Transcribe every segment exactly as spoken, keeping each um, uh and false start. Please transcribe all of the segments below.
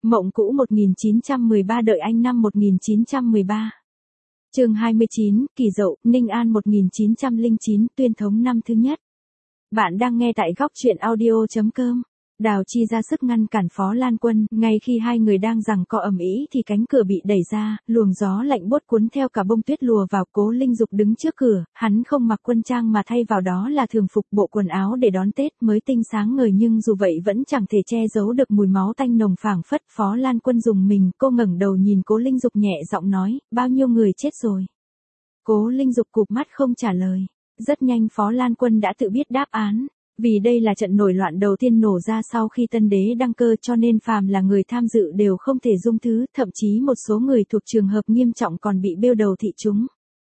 Mộng cũ một nghìn chín trăm mười ba đợi anh năm một nghìn chín trăm mười ba. Chương hai mươi chín, Kỷ Dậu, Ninh An một nghìn chín trăm lẻ chín, tuyên thống năm thứ nhất. Bạn đang nghe tại góc truyện audio.com. Đào Chi ra sức ngăn cản Phó Lan Quân, ngay khi hai người đang giằng co ầm ĩ thì cánh cửa bị đẩy ra, luồng gió lạnh buốt cuốn theo cả bông tuyết lùa vào. Cố Linh Dục đứng trước cửa, hắn không mặc quân trang mà thay vào đó là thường phục, bộ quần áo để đón Tết mới tinh sáng ngời, nhưng dù vậy vẫn chẳng thể che giấu được mùi máu tanh nồng phảng phất. Phó Lan Quân rùng mình, cô ngẩng đầu nhìn Cố Linh Dục nhẹ giọng nói, bao nhiêu người chết rồi? Cố Linh Dục cụp mắt không trả lời. Rất nhanh Phó Lan Quân đã tự biết đáp án. Vì đây là trận nổi loạn đầu tiên nổ ra sau khi tân đế đăng cơ, cho nên phàm là người tham dự đều không thể dung thứ, thậm chí một số người thuộc trường hợp nghiêm trọng còn bị bêu đầu thị chúng.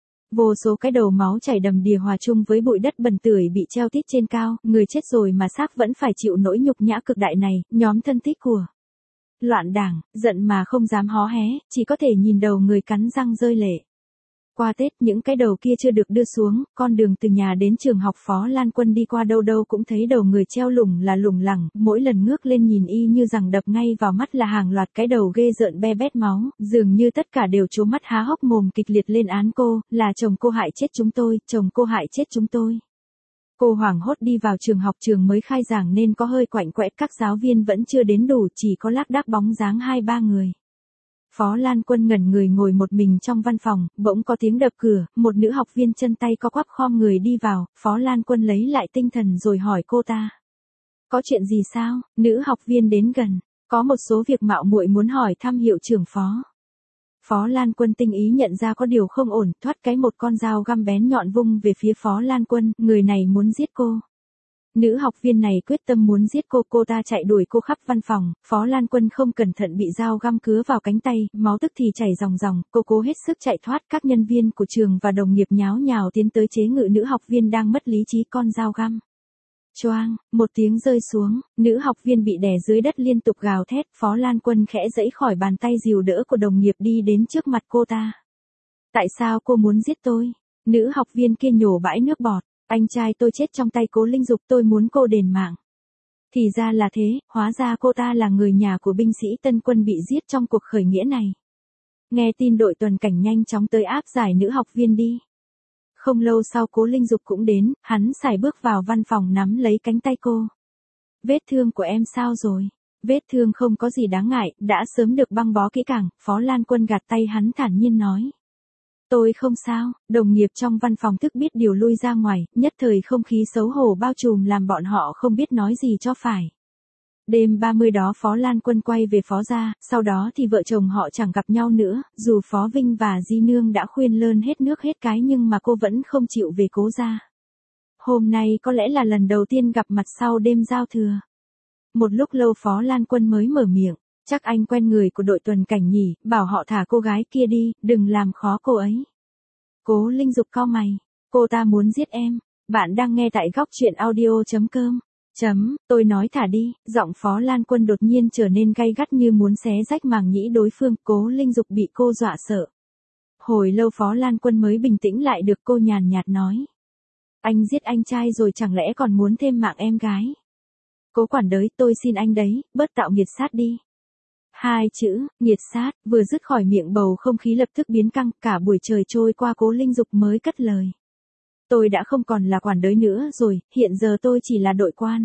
Vô số cái đầu máu chảy đầm đìa hòa chung với bụi đất bẩn tưởi bị treo tít trên cao, người chết rồi mà xác vẫn phải chịu nỗi nhục nhã cực đại này. Nhóm thân tích của loạn đảng, giận mà không dám hó hé, chỉ có thể nhìn đầu người cắn răng rơi lệ. Qua Tết những cái đầu kia chưa được đưa xuống, con đường từ nhà đến trường học Phó Lan Quân đi qua đâu đâu cũng thấy đầu người treo lủng là lủng lẳng, mỗi lần ngước lên nhìn y như rằng đập ngay vào mắt là hàng loạt cái đầu ghê rợn be bét máu, dường như tất cả đều trố mắt há hốc mồm kịch liệt lên án cô, là chồng cô hại chết chúng tôi, chồng cô hại chết chúng tôi. Cô hoảng hốt đi vào trường học, trường mới khai giảng nên có hơi quạnh quẽ, các giáo viên vẫn chưa đến đủ, chỉ có lác đác bóng dáng hai ba người. Phó Lan Quân ngẩn người ngồi một mình trong văn phòng, bỗng có tiếng đập cửa, một nữ học viên chân tay co quắp khom người đi vào. Phó Lan Quân lấy lại tinh thần rồi hỏi cô ta. Có chuyện gì sao? Nữ học viên đến gần. Có một số việc mạo muội muốn hỏi thăm hiệu trưởng Phó. Phó Lan Quân tinh ý nhận ra có điều không ổn, thoát cái một con dao găm bén nhọn vung về phía Phó Lan Quân, người này muốn giết cô. Nữ học viên này quyết tâm muốn giết cô, cô ta chạy đuổi cô khắp văn phòng. Phó Lan Quân không cẩn thận bị dao găm cứa vào cánh tay, máu tức thì chảy ròng ròng, cô cố hết sức chạy thoát. Các nhân viên của trường và đồng nghiệp nháo nhào tiến tới chế ngự nữ học viên đang mất lý trí con dao găm. Choang, một tiếng rơi xuống, nữ học viên bị đè dưới đất liên tục gào thét. Phó Lan Quân khẽ giãy khỏi bàn tay dìu đỡ của đồng nghiệp đi đến trước mặt cô ta. Tại sao cô muốn giết tôi? Nữ học viên kia nhổ bãi nước bọt. Anh trai tôi chết trong tay Cố Linh Dục, tôi muốn cô đền mạng. Thì ra là thế, hóa ra cô ta là người nhà của binh sĩ Tân Quân bị giết trong cuộc khởi nghĩa này. Nghe tin đội tuần cảnh nhanh chóng tới áp giải nữ học viên đi. Không lâu sau Cố Linh Dục cũng đến, hắn sải bước vào văn phòng nắm lấy cánh tay cô. Vết thương của em sao rồi? Vết thương không có gì đáng ngại, đã sớm được băng bó kỹ càng. Phó Lan Quân gạt tay hắn thản nhiên nói. Tôi không sao. Đồng nghiệp trong văn phòng tức biết điều lui ra ngoài, nhất thời không khí xấu hổ bao trùm làm bọn họ không biết nói gì cho phải. Đêm ba mươi đó Phó Lan Quân quay về Phó gia, sau đó thì vợ chồng họ chẳng gặp nhau nữa, dù Phó Vinh và Di Nương đã khuyên lơn hết nước hết cái nhưng mà cô vẫn không chịu về Cố gia. Hôm nay có lẽ là lần đầu tiên gặp mặt sau đêm giao thừa. Một lúc lâu Phó Lan Quân mới mở miệng. Chắc anh quen người của đội tuần cảnh nhỉ, bảo họ thả cô gái kia đi, đừng làm khó cô ấy. Cố Linh Dục cau mày, cô ta muốn giết em. Bạn đang nghe tại góc truyện audio.com. Chấm, tôi nói thả đi. Giọng Phó Lan Quân đột nhiên trở nên gay gắt như muốn xé rách màng nhĩ đối phương. Cố Linh Dục bị cô dọa sợ. Hồi lâu Phó Lan Quân mới bình tĩnh lại được, cô nhàn nhạt nói. Anh giết anh trai rồi chẳng lẽ còn muốn thêm mạng em gái? Cố quản đới, tôi xin anh đấy, bớt tạo nghiệt sát đi. Hai chữ, nghiệt sát, vừa dứt khỏi miệng bầu không khí lập tức biến căng, cả buổi trời trôi qua Cố Linh Dục mới cất lời. Tôi đã không còn là quản đới nữa rồi, hiện giờ tôi chỉ là đội quan.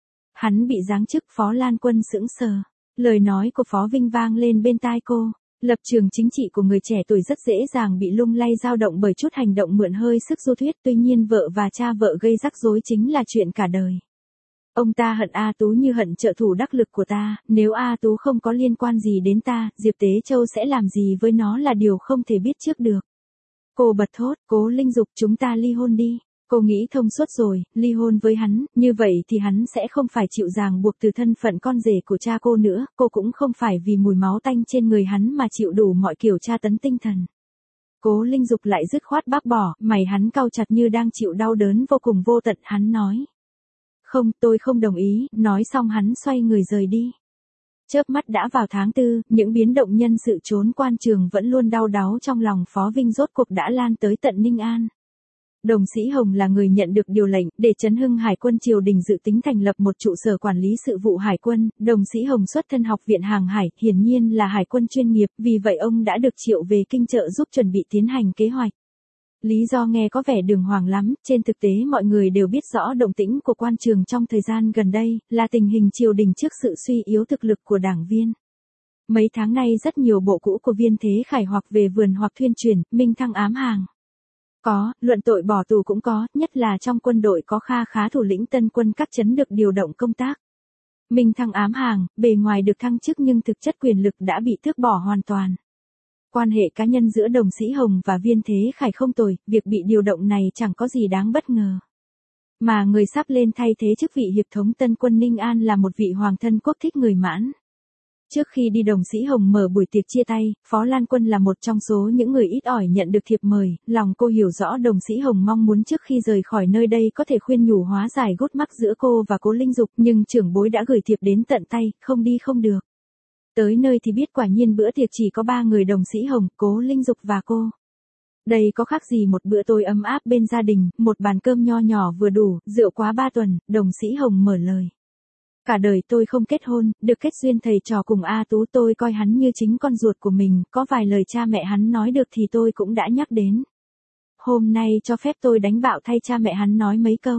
Hắn bị giáng chức. Phó Lan Quân sững sờ. Lời nói của Phó Vinh vang lên bên tai cô. Lập trường chính trị của người trẻ tuổi rất dễ dàng bị lung lay dao động bởi chút hành động mượn hơi sức du thuyết, tuy nhiên vợ và cha vợ gây rắc rối chính là chuyện cả đời. Ông ta hận A Tú như hận trợ thủ đắc lực của ta, nếu A Tú không có liên quan gì đến ta, Diệp Tế Châu sẽ làm gì với nó là điều không thể biết trước được. Cô bật thốt, Cố Linh Dục, chúng ta ly hôn đi. Cô nghĩ thông suốt rồi, ly hôn với hắn, như vậy thì hắn sẽ không phải chịu ràng buộc từ thân phận con rể của cha cô nữa, cô cũng không phải vì mùi máu tanh trên người hắn mà chịu đủ mọi kiểu tra tấn tinh thần. Cố Linh Dục lại dứt khoát bác bỏ, mày hắn cau chặt như đang chịu đau đớn vô cùng vô tận, hắn nói. Không, tôi không đồng ý, nói xong hắn xoay người rời đi. Chớp mắt đã vào tháng tư, những biến động nhân sự trốn quan trường vẫn luôn đau đáu trong lòng Phó Vinh rốt cuộc đã lan tới tận Ninh An. Đồng Sĩ Hồng là người nhận được điều lệnh để chấn hưng Hải quân triều đình dự tính thành lập một trụ sở quản lý sự vụ Hải quân. Đồng Sĩ Hồng xuất thân Học viện Hàng hải, hiển nhiên là hải quân chuyên nghiệp, vì vậy ông đã được triệu về kinh trợ giúp chuẩn bị tiến hành kế hoạch. Lý do nghe có vẻ đường hoàng lắm, trên thực tế mọi người đều biết rõ động tĩnh của quan trường trong thời gian gần đây, là tình hình triều đình trước sự suy yếu thực lực của đảng viên. Mấy tháng nay rất nhiều bộ cũ của Viên Thế Khải hoặc về vườn hoặc thuyên truyền, minh thăng ám hàng. Có, luận tội bỏ tù cũng có, nhất là trong quân đội có kha khá thủ lĩnh tân quân các trấn được điều động công tác. Minh thăng ám hàng, bề ngoài được thăng chức nhưng thực chất quyền lực đã bị tước bỏ hoàn toàn. Quan hệ cá nhân giữa Đồng Sĩ Hồng và Viên Thế Khải không tồi, việc bị điều động này chẳng có gì đáng bất ngờ. Mà người sắp lên thay thế chức vị hiệp thống tân quân Ninh An là một vị hoàng thân quốc thích người Mãn. Trước khi đi Đồng Sĩ Hồng mở buổi tiệc chia tay, Phó Lan Quân là một trong số những người ít ỏi nhận được thiệp mời, lòng cô hiểu rõ Đồng Sĩ Hồng mong muốn trước khi rời khỏi nơi đây có thể khuyên nhủ hóa giải gút mắc giữa cô và Cố Linh Dục, nhưng trưởng bối đã gửi thiệp đến tận tay, không đi không được. Tới nơi thì biết quả nhiên bữa tiệc chỉ có ba người Đồng Sĩ Hồng, Cố Linh Dục và cô. Đây có khác gì một bữa tối ấm áp bên gia đình, một bàn cơm nho nhỏ vừa đủ, rượu quá ba tuần, Đồng Sĩ Hồng mở lời. Cả đời tôi không kết hôn, được kết duyên thầy trò cùng A Tú, tôi coi hắn như chính con ruột của mình, có vài lời cha mẹ hắn nói được thì tôi cũng đã nhắc đến. Hôm nay cho phép tôi đánh bạo thay cha mẹ hắn nói mấy câu.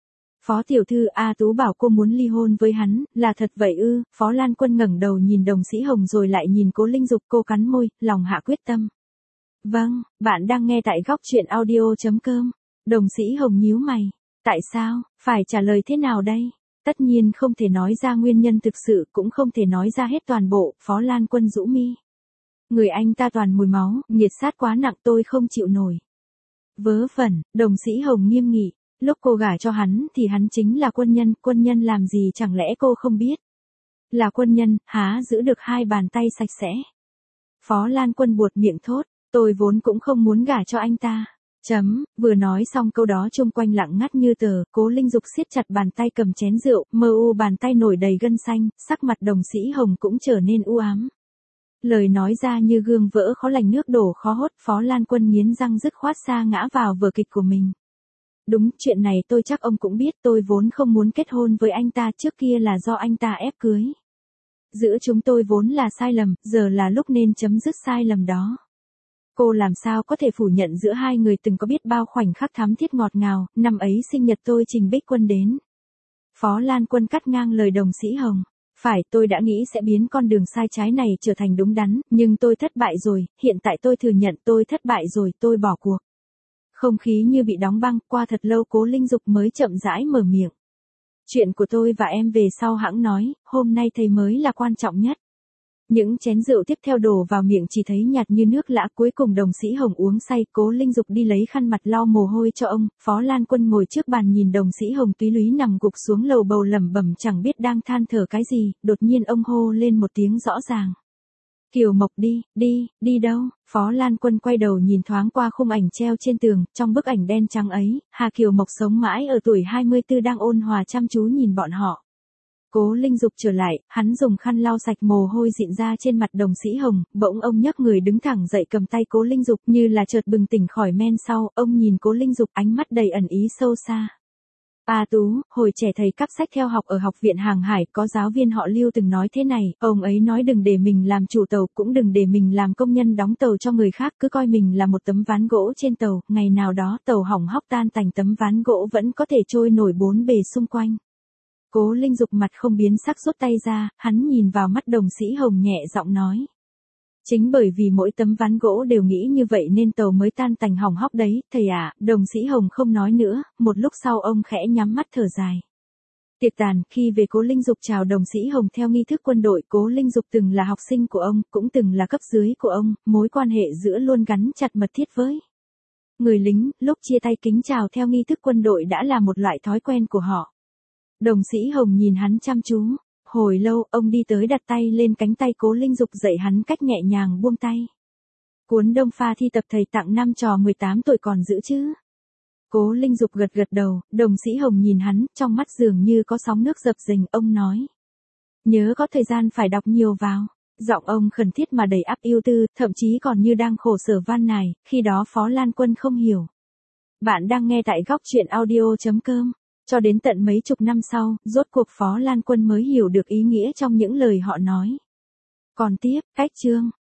Phó tiểu thư, A Tú bảo cô muốn ly hôn với hắn, là thật vậy ư? Phó Lan Quân ngẩng đầu nhìn Đồng Sĩ Hồng rồi lại nhìn Cố Linh Dục, cô cắn môi, lòng hạ quyết tâm. Vâng, bạn đang nghe tại góc truyện audio chấm com. Đồng Sĩ Hồng nhíu mày. Tại sao, phải trả lời thế nào đây? Tất nhiên không thể nói ra nguyên nhân thực sự, cũng không thể nói ra hết toàn bộ, Phó Lan Quân rũ mi. Người anh ta toàn mùi máu, nhiệt sát quá nặng tôi không chịu nổi. Vớ vẩn, Đồng Sĩ Hồng nghiêm nghị, lúc cô gả cho hắn thì hắn chính là quân nhân, quân nhân làm gì chẳng lẽ cô không biết. Là quân nhân, há giữ được hai bàn tay sạch sẽ. Phó Lan Quân buột miệng thốt, tôi vốn cũng không muốn gả cho anh ta. Chấm, vừa nói xong câu đó chung quanh lặng ngắt như tờ, Cố Linh Dục siết chặt bàn tay cầm chén rượu, mơ u bàn tay nổi đầy gân xanh, sắc mặt Đồng Sĩ Hồng cũng trở nên u ám. Lời nói ra như gương vỡ khó lành nước đổ khó hốt, Phó Lan Quân nghiến răng dứt khoát sa ngã vào vở kịch của mình. Đúng, chuyện này tôi chắc ông cũng biết, tôi vốn không muốn kết hôn với anh ta, trước kia là do anh ta ép cưới. Giữa chúng tôi vốn là sai lầm, giờ là lúc nên chấm dứt sai lầm đó. Cô làm sao có thể phủ nhận giữa hai người từng có biết bao khoảnh khắc thắm thiết ngọt ngào, năm ấy sinh nhật tôi Trình Bích Quân đến. Phó Lan Quân cắt ngang lời Đồng Sĩ Hồng. Phải, tôi đã nghĩ sẽ biến con đường sai trái này trở thành đúng đắn, nhưng tôi thất bại rồi, hiện tại tôi thừa nhận tôi thất bại rồi, tôi bỏ cuộc. Không khí như bị đóng băng, qua thật lâu Cố Linh Dục mới chậm rãi mở miệng. Chuyện của tôi và em về sau hãng nói, hôm nay thầy mới là quan trọng nhất. Những chén rượu tiếp theo đổ vào miệng chỉ thấy nhạt như nước lã, cuối cùng Đồng Sĩ Hồng uống say, Cố Linh Dục đi lấy khăn mặt lau mồ hôi cho ông, Phó Lan Quân ngồi trước bàn nhìn Đồng Sĩ Hồng túy lúy nằm gục xuống lầu bầu lẩm bẩm chẳng biết đang than thở cái gì, đột nhiên ông hô lên một tiếng rõ ràng. Kiều Mộc đi, đi, đi đâu? Phó Lan Quân quay đầu nhìn thoáng qua khung ảnh treo trên tường, trong bức ảnh đen trắng ấy, Hà Kiều Mộc sống mãi ở tuổi hai mươi tư đang ôn hòa chăm chú nhìn bọn họ. Cố Linh Dục trở lại, hắn dùng khăn lau sạch mồ hôi dịn ra trên mặt Đồng Sĩ Hồng, bỗng ông nhấc người đứng thẳng dậy cầm tay Cố Linh Dục như là chợt bừng tỉnh khỏi men sau, ông nhìn Cố Linh Dục ánh mắt đầy ẩn ý sâu xa. A Tú, hồi trẻ thầy cắp sách theo học ở Học viện Hàng hải, có giáo viên họ Lưu từng nói thế này, ông ấy nói đừng để mình làm chủ tàu, cũng đừng để mình làm công nhân đóng tàu cho người khác, cứ coi mình là một tấm ván gỗ trên tàu, ngày nào đó tàu hỏng hóc tan tành tấm ván gỗ vẫn có thể trôi nổi bốn bề xung quanh. Cố Linh Dục mặt không biến sắc rút tay ra, hắn nhìn vào mắt Đồng Sĩ Hồng nhẹ giọng nói. Chính bởi vì mỗi tấm ván gỗ đều nghĩ như vậy nên tàu mới tan tành hỏng hóc đấy, thầy ạ. Đồng Sĩ Hồng không nói nữa, một lúc sau ông khẽ nhắm mắt thở dài. Tiệc tàn, khi về Cố Linh Dục chào Đồng Sĩ Hồng theo nghi thức quân đội, Cố Linh Dục từng là học sinh của ông, cũng từng là cấp dưới của ông, mối quan hệ giữa luôn gắn chặt mật thiết với người lính, lúc chia tay kính chào theo nghi thức quân đội đã là một loại thói quen của họ. Đồng Sĩ Hồng nhìn hắn chăm chú. Hồi lâu, ông đi tới đặt tay lên cánh tay Cố Linh Dục dạy hắn cách nhẹ nhàng buông tay. Cuốn Đông Pha thi tập thầy tặng năm trò mười tám tuổi còn giữ chứ? Cố Linh Dục gật gật đầu, Đồng Sĩ Hồng nhìn hắn, trong mắt dường như có sóng nước dập dềnh, ông nói. Nhớ có thời gian phải đọc nhiều vào. Giọng ông khẩn thiết mà đầy ắp ưu tư, thậm chí còn như đang khổ sở van nài, khi đó Phó Lan Quân không hiểu. Bạn đang nghe tại góc truyện audio chấm com. Cho đến tận mấy chục năm sau, rốt cuộc Phó Lan Quân mới hiểu được ý nghĩa trong những lời họ nói. Còn tiếp, cách chương.